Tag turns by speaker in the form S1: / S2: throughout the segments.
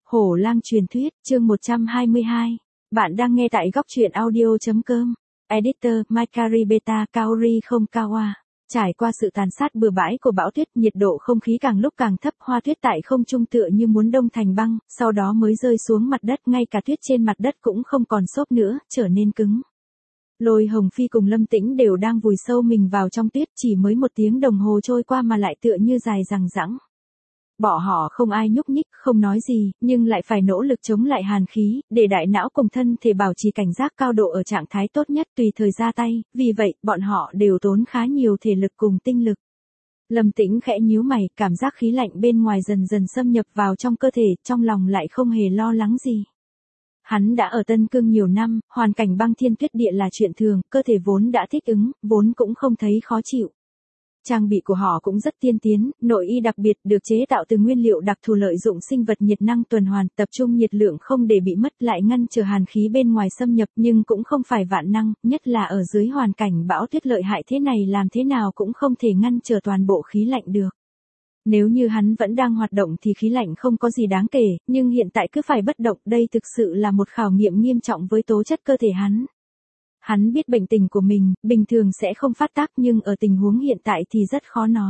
S1: Hổ lang truyền thuyết, chương 122. Bạn đang nghe tại góc truyện audio.com. Editor, Makari Beta Kaori không Kawa. Trải qua sự tàn sát bừa bãi của bão tuyết, nhiệt độ không khí càng lúc càng thấp, hoa tuyết tại không trung tựa như muốn đông thành băng, sau đó mới rơi xuống mặt đất, ngay cả tuyết trên mặt đất cũng không còn xốp nữa, trở nên cứng. Lôi Hồng Phi cùng Lâm Tĩnh đều đang vùi sâu mình vào trong tuyết, chỉ mới 1 tiếng đồng hồ trôi qua mà lại tựa như dài dằng dẵng. Bỏ họ không ai nhúc nhích, không nói gì, nhưng lại phải nỗ lực chống lại hàn khí, để đại não cùng thân thể bảo trì cảnh giác cao độ ở trạng thái tốt nhất tùy thời ra tay, vì vậy, bọn họ đều tốn khá nhiều thể lực cùng tinh lực. Lâm Tĩnh khẽ nhíu mày, cảm giác khí lạnh bên ngoài dần dần xâm nhập vào trong cơ thể, trong lòng lại không hề lo lắng gì. Hắn đã ở Tân Cương nhiều năm, hoàn cảnh băng thiên tuyết địa là chuyện thường, cơ thể vốn đã thích ứng, vốn cũng không thấy khó chịu. Trang bị của họ cũng rất tiên tiến, nội y đặc biệt được chế tạo từ nguyên liệu đặc thù lợi dụng sinh vật nhiệt năng tuần hoàn, tập trung nhiệt lượng không để bị mất lại ngăn trở hàn khí bên ngoài xâm nhập, nhưng cũng không phải vạn năng, nhất là ở dưới hoàn cảnh bão tuyết lợi hại thế này làm thế nào cũng không thể ngăn trở toàn bộ khí lạnh được. Nếu như hắn vẫn đang hoạt động thì khí lạnh không có gì đáng kể, nhưng hiện tại cứ phải bất động, đây thực sự là một khảo nghiệm nghiêm trọng với tố chất cơ thể hắn. Hắn biết bệnh tình của mình, bình thường sẽ không phát tác nhưng ở tình huống hiện tại thì rất khó nói.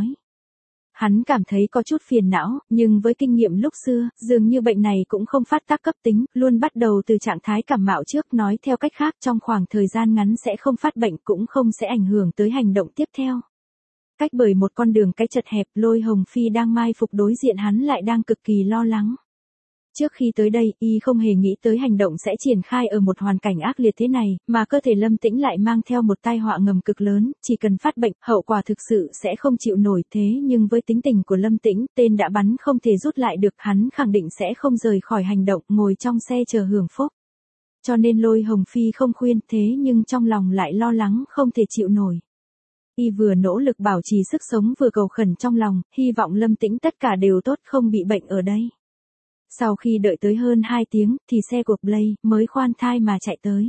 S1: Hắn cảm thấy có chút phiền não, nhưng với kinh nghiệm lúc xưa, dường như bệnh này cũng không phát tác cấp tính, luôn bắt đầu từ trạng thái cảm mạo trước, nói theo cách khác trong khoảng thời gian ngắn sẽ không phát bệnh cũng không sẽ ảnh hưởng tới hành động tiếp theo. Cách bởi một con đường cái chật hẹp, Lôi Hồng Phi đang mai phục đối diện hắn lại đang cực kỳ lo lắng. Trước khi tới đây, y không hề nghĩ tới hành động sẽ triển khai ở một hoàn cảnh ác liệt thế này, mà cơ thể Lâm Tĩnh lại mang theo một tai họa ngầm cực lớn, chỉ cần phát bệnh, hậu quả thực sự sẽ không chịu nổi. Thế nhưng với tính tình của Lâm Tĩnh, tên đã bắn không thể rút lại được, hắn khẳng định sẽ không rời khỏi hành động, ngồi trong xe chờ hưởng phúc. Cho nên Lôi Hồng Phi không khuyên, thế nhưng trong lòng lại lo lắng không thể chịu nổi. Y vừa nỗ lực bảo trì sức sống vừa cầu khẩn trong lòng, hy vọng Lâm Tĩnh tất cả đều tốt không bị bệnh ở đây. Sau khi đợi tới hơn 2 tiếng, thì xe của Blade mới khoan thai mà chạy tới.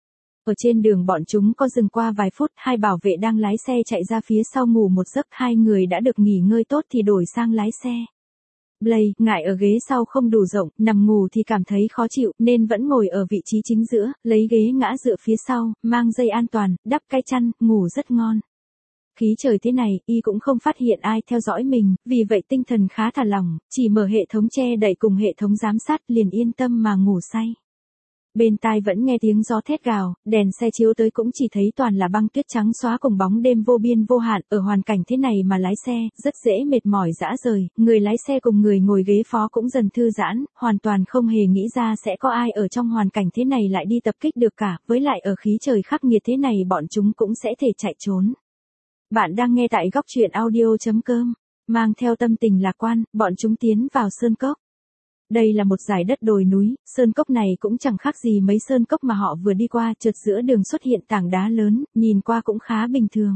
S1: Ở trên đường bọn chúng có dừng qua vài phút, 2 bảo vệ đang lái xe chạy ra phía sau ngủ một giấc, 2 người đã được nghỉ ngơi tốt thì đổi sang lái xe. Blade, ngại ở ghế sau không đủ rộng, nằm ngủ thì cảm thấy khó chịu, nên vẫn ngồi ở vị trí chính giữa, lấy ghế ngã dựa phía sau, mang dây an toàn, đắp cái chăn, ngủ rất ngon. Khí trời thế này, y cũng không phát hiện ai theo dõi mình, vì vậy tinh thần khá thả lỏng, chỉ mở hệ thống che đậy cùng hệ thống giám sát liền yên tâm mà ngủ say. Bên tai vẫn nghe tiếng gió thét gào, đèn xe chiếu tới cũng chỉ thấy toàn là băng tuyết trắng xóa cùng bóng đêm vô biên vô hạn, ở hoàn cảnh thế này mà lái xe, rất dễ mệt mỏi rã rời, người lái xe cùng người ngồi ghế phó cũng dần thư giãn, hoàn toàn không hề nghĩ ra sẽ có ai ở trong hoàn cảnh thế này lại đi tập kích được cả, với lại ở khí trời khắc nghiệt thế này bọn chúng cũng sẽ thể chạy trốn. Bạn đang nghe tại góc truyện audio.com. Mang theo tâm tình lạc quan, bọn chúng tiến vào sơn cốc. Đây là một dải đất đồi núi, sơn cốc này cũng chẳng khác gì mấy sơn cốc mà họ vừa đi qua, chợt giữa đường xuất hiện tảng đá lớn, nhìn qua cũng khá bình thường.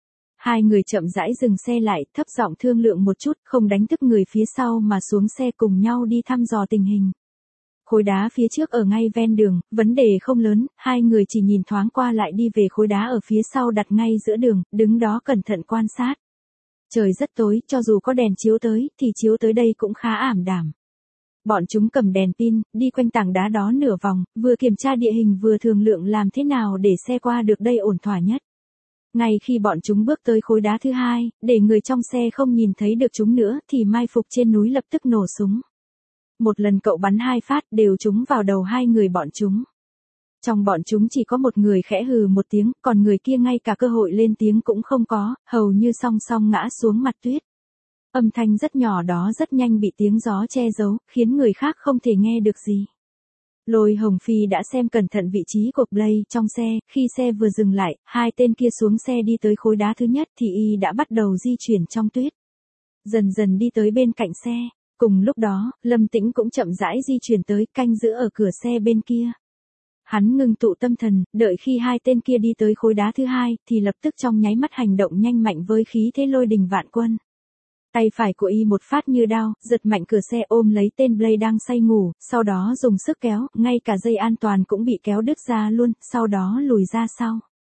S1: 2 người chậm rãi dừng xe lại, thấp giọng thương lượng một chút, không đánh thức người phía sau mà xuống xe cùng nhau đi thăm dò tình hình. Khối đá phía trước ở ngay ven đường, vấn đề không lớn, 2 người chỉ nhìn thoáng qua lại đi về khối đá ở phía sau đặt ngay giữa đường, đứng đó cẩn thận quan sát. Trời rất tối, cho dù có đèn chiếu tới, thì chiếu tới đây cũng khá ảm đạm. Bọn chúng cầm đèn pin, đi quanh tảng đá đó nửa vòng, vừa kiểm tra địa hình vừa thương lượng làm thế nào để xe qua được đây ổn thỏa nhất. Ngay khi bọn chúng bước tới khối đá thứ 2, để người trong xe không nhìn thấy được chúng nữa, thì mai phục trên núi lập tức nổ súng. Một lần cậu bắn 2 phát đều trúng vào đầu 2 người bọn chúng. Trong bọn chúng chỉ có một người khẽ hừ một tiếng, còn người kia ngay cả cơ hội lên tiếng cũng không có, hầu như song song ngã xuống mặt tuyết. Âm thanh rất nhỏ đó rất nhanh bị tiếng gió che giấu, khiến người khác không thể nghe được gì. Lôi Hồng Phi đã xem cẩn thận vị trí của Blade trong xe, khi xe vừa dừng lại, 2 tên kia xuống xe đi tới khối đá thứ nhất thì y đã bắt đầu di chuyển trong tuyết. Dần dần đi tới bên cạnh xe. Cùng lúc đó, Lâm Tĩnh cũng chậm rãi di chuyển tới, canh giữ ở cửa xe bên kia. Hắn ngưng tụ tâm thần, đợi khi 2 tên kia đi tới khối đá thứ 2, thì lập tức trong nháy mắt hành động nhanh mạnh với khí thế lôi đình vạn quân. Tay phải của y một phát như đao, giật mạnh cửa xe ôm lấy tên Blade đang say ngủ, sau đó dùng sức kéo, ngay cả dây an toàn cũng bị kéo đứt ra luôn, sau đó lùi ra sau.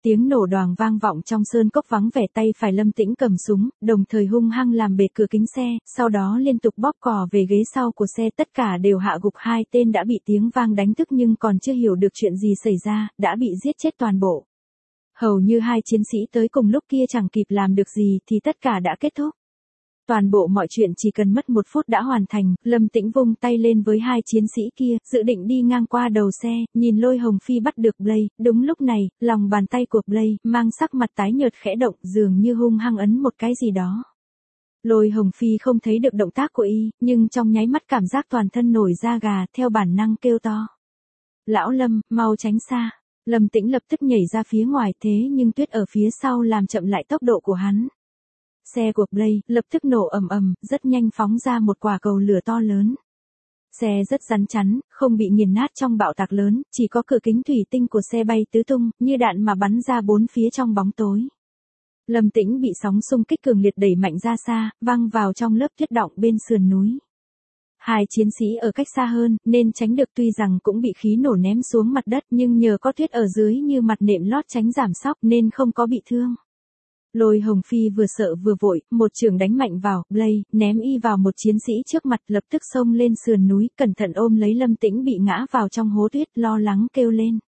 S1: tiếng nổ đoàng vang vọng trong sơn cốc vắng vẻ, tay phải Lâm Tĩnh cầm súng, đồng thời hung hăng làm bệt cửa kính xe, sau đó liên tục bóp cò về ghế sau của xe, tất cả đều hạ gục hai tên đã bị tiếng vang đánh thức nhưng còn chưa hiểu được chuyện gì xảy ra, đã bị giết chết toàn bộ. Hầu như hai chiến sĩ tới cùng lúc kia chẳng kịp làm được gì thì tất cả đã kết thúc. Toàn bộ mọi chuyện chỉ cần mất 1 phút đã hoàn thành, Lâm Tĩnh vung tay lên với hai chiến sĩ kia, dự định đi ngang qua đầu xe, nhìn Lôi Hồng Phi bắt được Blade, đúng lúc này, lòng bàn tay của Blade, mang sắc mặt tái nhợt khẽ động, dường như hung hăng ấn một cái gì đó. Lôi Hồng Phi không thấy được động tác của y, nhưng trong nháy mắt cảm giác toàn thân nổi da gà, theo bản năng kêu to. Lão Lâm, mau tránh xa. Lâm Tĩnh lập tức nhảy ra phía ngoài, thế nhưng tuyết ở phía sau làm chậm lại tốc độ của hắn. Xe của Blade lập tức nổ ầm ầm, rất nhanh phóng ra một quả cầu lửa to lớn. Xe rất rắn chắn, không bị nghiền nát trong bạo tạc lớn, chỉ có cửa kính thủy tinh của xe bay tứ tung, như đạn mà bắn ra bốn phía trong bóng tối. Lâm Tĩnh bị sóng xung kích cường liệt đẩy mạnh ra xa, văng vào trong lớp tuyết đọng bên sườn núi. Hai chiến sĩ ở cách xa hơn, nên tránh được, tuy rằng cũng bị khí nổ ném xuống mặt đất nhưng nhờ có tuyết ở dưới như mặt nệm lót tránh giảm sóc nên không có bị thương. Lôi Hồng Phi vừa sợ vừa vội, một chưởng đánh mạnh vào Blade, ném y vào một chiến sĩ trước mặt, lập tức xông lên sườn núi, cẩn thận ôm lấy Lâm Tĩnh bị ngã vào trong hố tuyết, lo lắng kêu lên.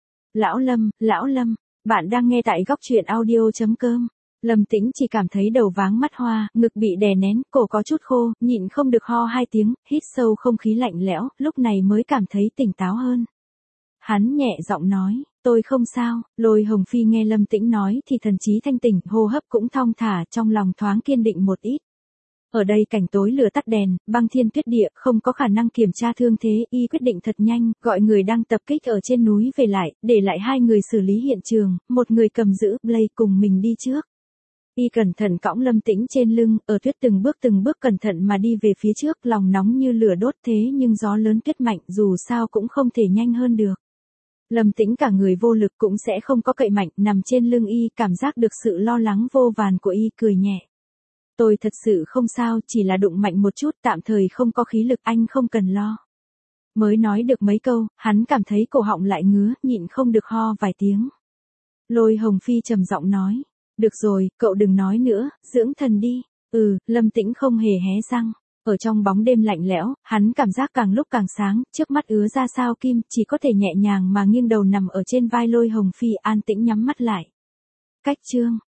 S1: Lão Lâm, bạn đang nghe tại góc truyện audio.com. Lâm Tĩnh chỉ cảm thấy đầu váng mắt hoa, ngực bị đè nén, cổ có chút khô, nhịn không được ho 2 tiếng, hít sâu không khí lạnh lẽo, lúc này mới cảm thấy tỉnh táo hơn. Hắn nhẹ giọng nói, tôi không sao. Lôi Hồng Phi nghe Lâm Tĩnh nói thì thần trí thanh tỉnh, hô hấp cũng thong thả, trong lòng thoáng kiên định một ít. Ở đây cảnh tối lửa tắt đèn, băng thiên tuyết địa, không có khả năng kiểm tra thương thế, y quyết định thật nhanh, gọi người đang tập kích ở trên núi về lại, để lại 2 người xử lý hiện trường, một người cầm giữ Blade cùng mình đi trước. Y cẩn thận cõng Lâm Tĩnh trên lưng, ở tuyết từng bước cẩn thận mà đi về phía trước, lòng nóng như lửa đốt, thế nhưng gió lớn tuyết mạnh, dù sao cũng không thể nhanh hơn được. Lâm Tĩnh cả người vô lực cũng sẽ không có cậy mạnh, nằm trên lưng y, cảm giác được sự lo lắng vô vàn của y, cười nhẹ. Tôi thật sự không sao, chỉ là đụng mạnh một chút, tạm thời không có khí lực, anh không cần lo. Mới nói được mấy câu, hắn cảm thấy cổ họng lại ngứa, nhịn không được ho vài tiếng. Lôi Hồng Phi trầm giọng nói. Được rồi, cậu đừng nói nữa, dưỡng thần đi. Lâm Tĩnh không hề hé răng. Ở trong bóng đêm lạnh lẽo, hắn cảm giác càng lúc càng sáng, trước mắt ứa ra sao kim, chỉ có thể nhẹ nhàng mà nghiêng đầu nằm ở trên vai Lôi Hồng Phi, an tĩnh nhắm mắt lại. Cách chương